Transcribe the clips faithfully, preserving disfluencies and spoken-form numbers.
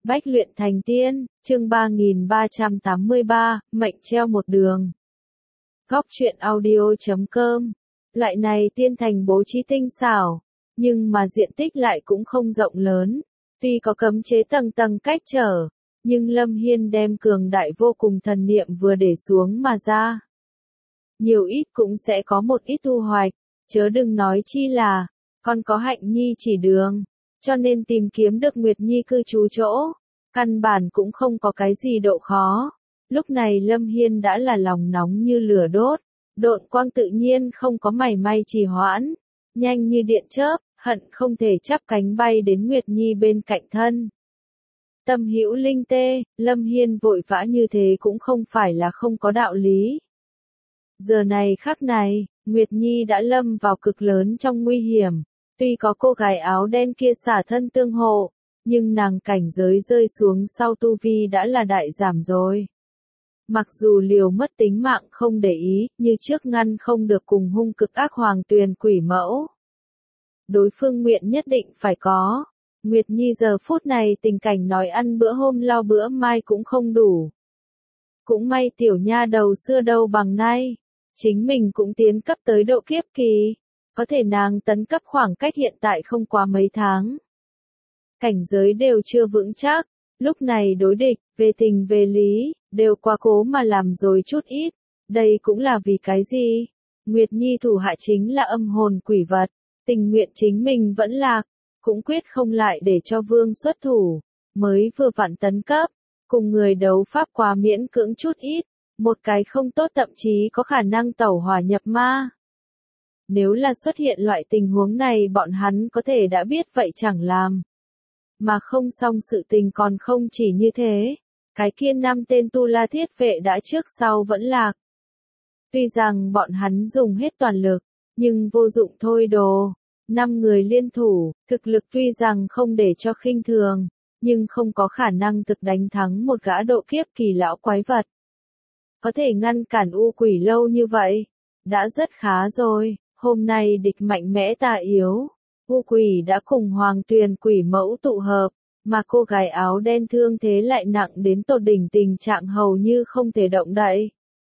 Bách luyện thành tiên, chương ba nghìn ba trăm tám mươi ba, mệnh treo một đường. Góc truyện audio.com. Loại này tiên thành bố trí tinh xảo, nhưng mà diện tích lại cũng không rộng lớn. Tuy có cấm chế tầng tầng cách trở, nhưng Lâm Hiên đem cường đại vô cùng thần niệm vừa để xuống mà ra. Nhiều ít cũng sẽ có một ít thu hoạch, chớ đừng nói chi là, còn có Hạnh Nhi chỉ đường. Cho nên tìm kiếm được Nguyệt Nhi cư trú chỗ, căn bản cũng không có cái gì độ khó. Lúc này Lâm Hiên đã là lòng nóng như lửa đốt, độn quang tự nhiên không có mảy may trì hoãn, nhanh như điện chớp, hận không thể chắp cánh bay đến Nguyệt Nhi bên cạnh thân. Tâm hữu linh tê, Lâm Hiên vội vã như thế cũng không phải là không có đạo lý. Giờ này khắc này, Nguyệt Nhi đã lâm vào cực lớn trong nguy hiểm. Tuy có cô gái áo đen kia xả thân tương hộ, nhưng nàng cảnh giới rơi xuống sau tu vi đã là đại giảm rồi. Mặc dù liều mất tính mạng không để ý, như trước ngăn không được cùng hung cực ác hoàng tuyền quỷ mẫu. Đối phương nguyện nhất định phải có. Nguyệt Nhi giờ phút này tình cảnh nói ăn bữa hôm lo bữa mai cũng không đủ. Cũng may tiểu nha đầu xưa đâu bằng nay, chính mình cũng tiến cấp tới độ kiếp kỳ. Có thể nàng tấn cấp khoảng cách hiện tại không quá mấy tháng. Cảnh giới đều chưa vững chắc, lúc này đối địch, về tình về lý, đều quá cố mà làm rồi chút ít. Đây cũng là vì cái gì? Nguyệt Nhi thủ hạ chính là âm hồn quỷ vật, tình nguyện chính mình vẫn lạc, cũng quyết không lại để cho vương xuất thủ, mới vừa vặn tấn cấp, cùng người đấu pháp quá miễn cưỡng chút ít, một cái không tốt thậm chí có khả năng tẩu hỏa nhập ma. Nếu là xuất hiện loại tình huống này bọn hắn có thể đã biết vậy chẳng làm. Mà không xong sự tình còn không chỉ như thế. Cái kia năm tên tu la thiết vệ đã trước sau vẫn lạc. Tuy rằng bọn hắn dùng hết toàn lực, nhưng vô dụng thôi đồ. Năm người liên thủ, thực lực tuy rằng không để cho khinh thường, nhưng không có khả năng thực đánh thắng một gã độ kiếp kỳ lão quái vật. Có thể ngăn cản u quỷ lâu như vậy, đã rất khá rồi. Hôm nay địch mạnh mẽ ta yếu, u quỷ đã cùng hoàng tuyền quỷ mẫu tụ hợp, mà cô gái áo đen thương thế lại nặng đến tột đỉnh tình trạng hầu như không thể động đậy.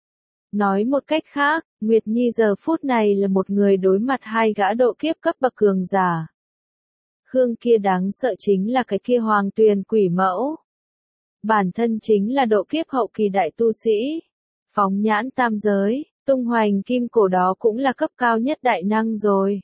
Nói một cách khác, Nguyệt Nhi giờ phút này là một người đối mặt hai gã độ kiếp cấp bậc cường giả. Khương kia đáng sợ chính là cái kia hoàng tuyền quỷ mẫu. Bản thân chính là độ kiếp hậu kỳ đại tu sĩ, phóng nhãn tam giới. Tung hoành kim cổ đó cũng là cấp cao nhất đại năng rồi.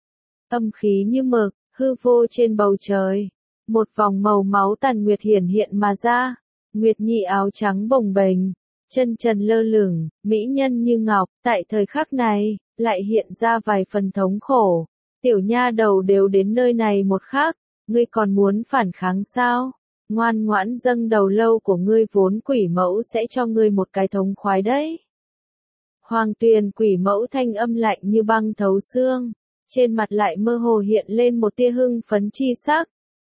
Âm khí như mực, hư vô trên bầu trời. Một vòng màu máu tàn nguyệt hiển hiện mà ra. Nguyệt Nhi áo trắng bồng bềnh, chân trần lơ lửng, mỹ nhân như ngọc. Tại thời khắc này, lại hiện ra vài phần thống khổ. Tiểu nha đầu đều đến nơi này một khắc, ngươi còn muốn phản kháng sao? Ngoan ngoãn dâng đầu lâu của ngươi vốn quỷ mẫu sẽ cho ngươi một cái thống khoái đấy. Hoàng tuyền quỷ mẫu thanh âm lạnh như băng thấu xương, trên mặt lại mơ hồ hiện lên một tia hưng phấn chi sắc.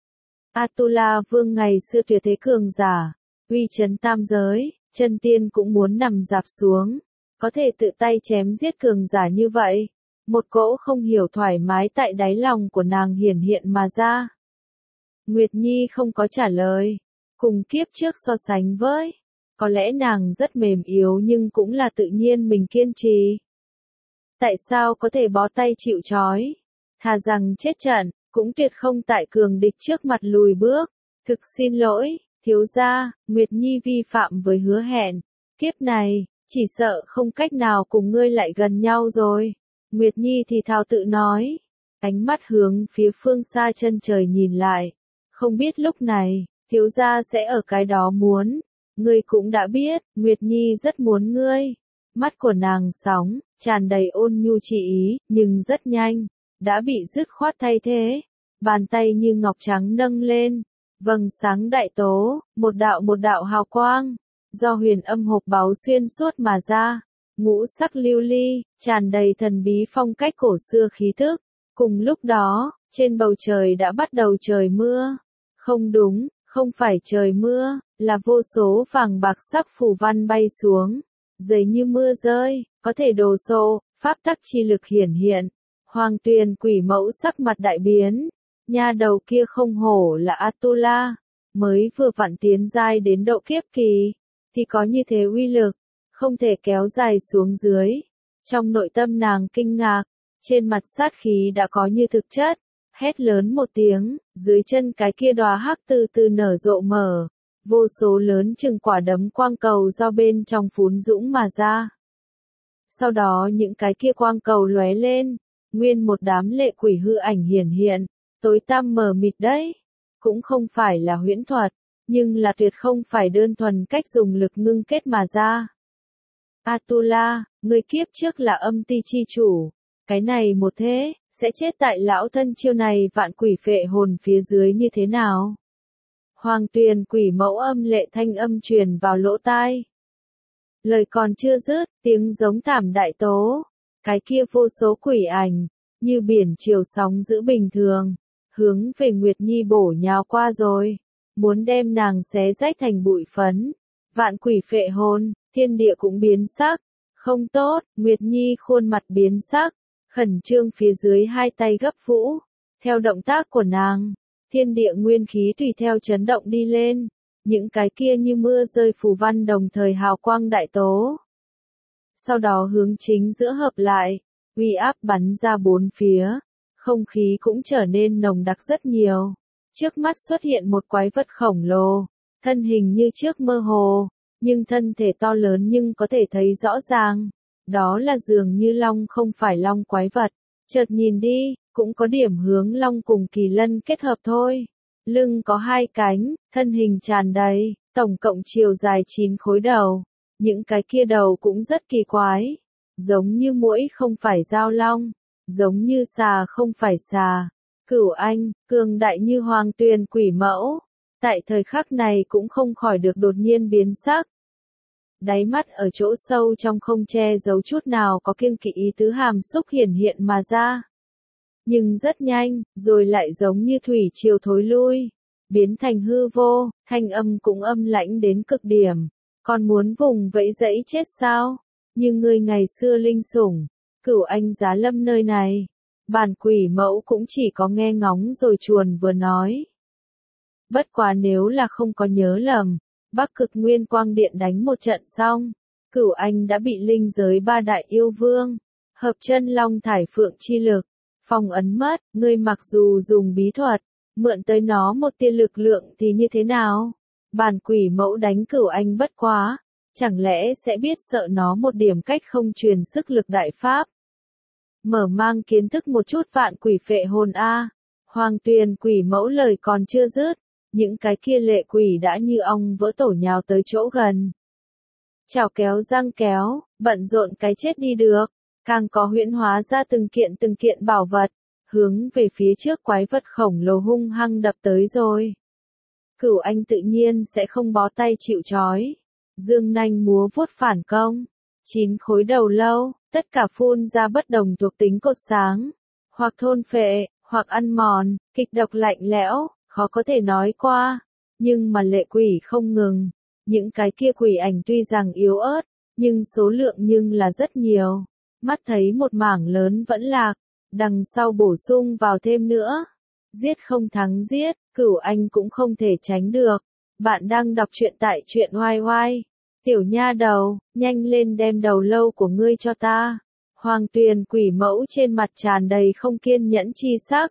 Atula vương ngày xưa tuyệt thế cường giả, uy chấn tam giới, chân tiên cũng muốn nằm dạp xuống, có thể tự tay chém giết cường giả như vậy. Một cỗ không hiểu thoải mái tại đáy lòng của nàng hiển hiện mà ra. Nguyệt Nhi không có trả lời, cùng kiếp trước so sánh với. Có lẽ nàng rất mềm yếu nhưng cũng là tự nhiên mình kiên trì. Tại sao có thể bó tay chịu trói? Thà rằng chết trận, cũng tuyệt không tại cường địch trước mặt lùi bước. Thực xin lỗi, thiếu gia, Nguyệt Nhi vi phạm với hứa hẹn. Kiếp này, chỉ sợ không cách nào cùng ngươi lại gần nhau rồi. Nguyệt Nhi thì thào tự nói. Ánh mắt hướng phía phương xa chân trời nhìn lại. Không biết lúc này, thiếu gia sẽ ở cái đó muốn. Ngươi cũng đã biết, Nguyệt Nhi rất muốn ngươi. Mắt của nàng sóng, tràn đầy ôn nhu chỉ ý, nhưng rất nhanh, đã bị dứt khoát thay thế. Bàn tay như ngọc trắng nâng lên, vầng sáng đại tố, một đạo một đạo hào quang, do huyền âm hộp báu xuyên suốt mà ra. Ngũ sắc lưu ly, tràn đầy thần bí phong cách cổ xưa khí thức. Cùng lúc đó, trên bầu trời đã bắt đầu trời mưa. Không đúng. Không phải trời mưa, là vô số vàng bạc sắc phù văn bay xuống, dày như mưa rơi, có thể đồ sộ, pháp tắc chi lực hiển hiện. Hoàng tuyền quỷ mẫu sắc mặt đại biến, nha đầu kia không hổ là Atula, mới vừa vặn tiến giai đến độ kiếp kỳ, thì có như thế uy lực, không thể kéo dài xuống dưới. Trong nội tâm nàng kinh ngạc, trên mặt sát khí đã có như thực chất, hét lớn một tiếng, dưới chân cái kia đóa hắc từ từ nở rộ mở, vô số lớn chừng quả đấm quang cầu do bên trong phún dũng mà ra. Sau đó những cái kia quang cầu lóe lên, nguyên một đám lệ quỷ hư ảnh hiển hiện, tối tăm mờ mịt đấy, cũng không phải là huyễn thuật, nhưng là tuyệt không phải đơn thuần cách dùng lực ngưng kết mà ra. Atula, người kiếp trước là âm ti chi chủ, cái này một thế, sẽ chết tại lão thân chiêu này vạn quỷ phệ hồn phía dưới như thế nào? Hoàng Tuyền quỷ mẫu âm lệ thanh âm truyền vào lỗ tai. Lời còn chưa dứt, tiếng giống thảm đại tố, cái kia vô số quỷ ảnh, như biển chiều sóng dữ bình thường, hướng về Nguyệt Nhi bổ nhào qua rồi, muốn đem nàng xé rách thành bụi phấn. Vạn quỷ phệ hồn, thiên địa cũng biến sắc, không tốt, Nguyệt Nhi khuôn mặt biến sắc, khẩn trương phía dưới hai tay gấp vũ, theo động tác của nàng, thiên địa nguyên khí tùy theo chấn động đi lên, những cái kia như mưa rơi phù văn đồng thời hào quang đại tố. Sau đó hướng chính giữa hợp lại, uy áp bắn ra bốn phía, không khí cũng trở nên nồng đặc rất nhiều. Trước mắt xuất hiện một quái vật khổng lồ, thân hình như trước mơ hồ, nhưng thân thể to lớn nhưng có thể thấy rõ ràng. Đó là dường như long không phải long quái vật, chợt nhìn đi, cũng có điểm hướng long cùng kỳ lân kết hợp thôi. Lưng có hai cánh, thân hình tràn đầy, tổng cộng chiều dài chín khối đầu. Những cái kia đầu cũng rất kỳ quái, giống như muỗi không phải dao long, giống như xà không phải xà. Cửu Anh, cường đại như Hoàng Tuyền quỷ mẫu, tại thời khắc này cũng không khỏi được đột nhiên biến sắc. Đáy mắt ở chỗ sâu trong không che giấu chút nào có kiêng kỵ ý tứ hàm xúc hiển hiện mà ra. Nhưng rất nhanh, rồi lại giống như thủy triều thối lui, biến thành hư vô, thanh âm cũng âm lãnh đến cực điểm. Còn muốn vùng vẫy dẫy chết sao? Như người ngày xưa linh sủng, Cửu Anh giá lâm nơi này. Bản quỷ mẫu cũng chỉ có nghe ngóng rồi chuồn vừa nói. Bất quá nếu là không có nhớ lầm, Bắc Cực Nguyên Quang Điện đánh một trận xong, Cửu Anh đã bị linh giới ba đại yêu vương, hợp chân long thải phượng chi lực, phong ấn mất. Ngươi mặc dù dùng bí thuật, mượn tới nó một tia lực lượng thì như thế nào? Bản quỷ mẫu đánh Cửu Anh bất quá, chẳng lẽ sẽ biết sợ nó một điểm cách không truyền sức lực đại pháp? Mở mang kiến thức một chút vạn quỷ phệ hồn a. Hoàng Tuyền quỷ mẫu lời còn chưa dứt, những cái kia lệ quỷ đã như ong vỡ tổ nhào tới chỗ gần. Chảo kéo răng kéo, bận rộn cái chết đi được, càng có huyễn hóa ra từng kiện từng kiện bảo vật, hướng về phía trước quái vật khổng lồ hung hăng đập tới rồi. Cửu Anh tự nhiên sẽ không bó tay chịu trói, dương nanh múa vuốt phản công, chín khối đầu lâu, tất cả phun ra bất đồng thuộc tính cột sáng, hoặc thôn phệ, hoặc ăn mòn, kịch độc lạnh lẽo, khó có thể nói qua, nhưng mà lệ quỷ không ngừng, những cái kia quỷ ảnh tuy rằng yếu ớt, nhưng số lượng nhưng là rất nhiều, mắt thấy một mảng lớn vẫn lạc, đằng sau bổ sung vào thêm nữa, giết không thắng giết, Cửu Anh cũng không thể tránh được. Bạn đang đọc truyện tại truyện oai oai. Tiểu nha đầu, nhanh lên đem đầu lâu của ngươi cho ta. Hoàng Tuyền quỷ mẫu trên mặt tràn đầy không kiên nhẫn chi sắc.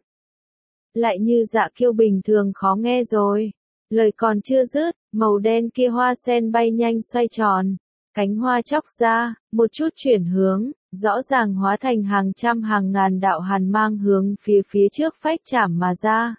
Lại như dạ kiêu bình thường khó nghe rồi. Lời còn chưa dứt, màu đen kia hoa sen bay nhanh xoay tròn. Cánh hoa chóc ra, một chút chuyển hướng, rõ ràng hóa thành hàng trăm hàng ngàn đạo hàn mang hướng phía phía trước phách chảm mà ra.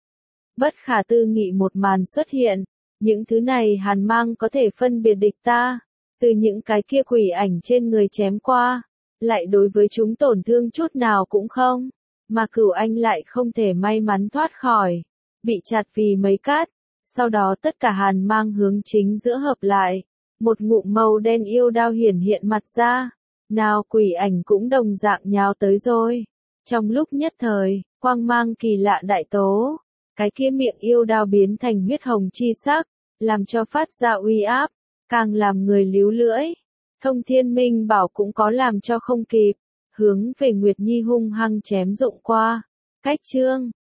Bất khả tư nghị một màn xuất hiện. Những thứ này hàn mang có thể phân biệt địch ta, từ những cái kia quỷ ảnh trên người chém qua, lại đối với chúng tổn thương chút nào cũng không, mà Cửu Anh lại không thể may mắn thoát khỏi, bị chặt vì mấy cát, sau đó tất cả hàn mang hướng chính giữa hợp lại, một ngụm màu đen yêu đao hiển hiện mặt ra, nào quỷ ảnh cũng đồng dạng nhào tới rồi, trong lúc nhất thời, quang mang kỳ lạ đại tố. Cái kia miệng yêu đao biến thành huyết hồng chi sắc, làm cho phát ra uy áp, càng làm người líu lưỡi. Thông Thiên Minh Bảo cũng có làm cho không kịp, hướng về Nguyệt Nhi hung hăng chém rụng qua. Cách chương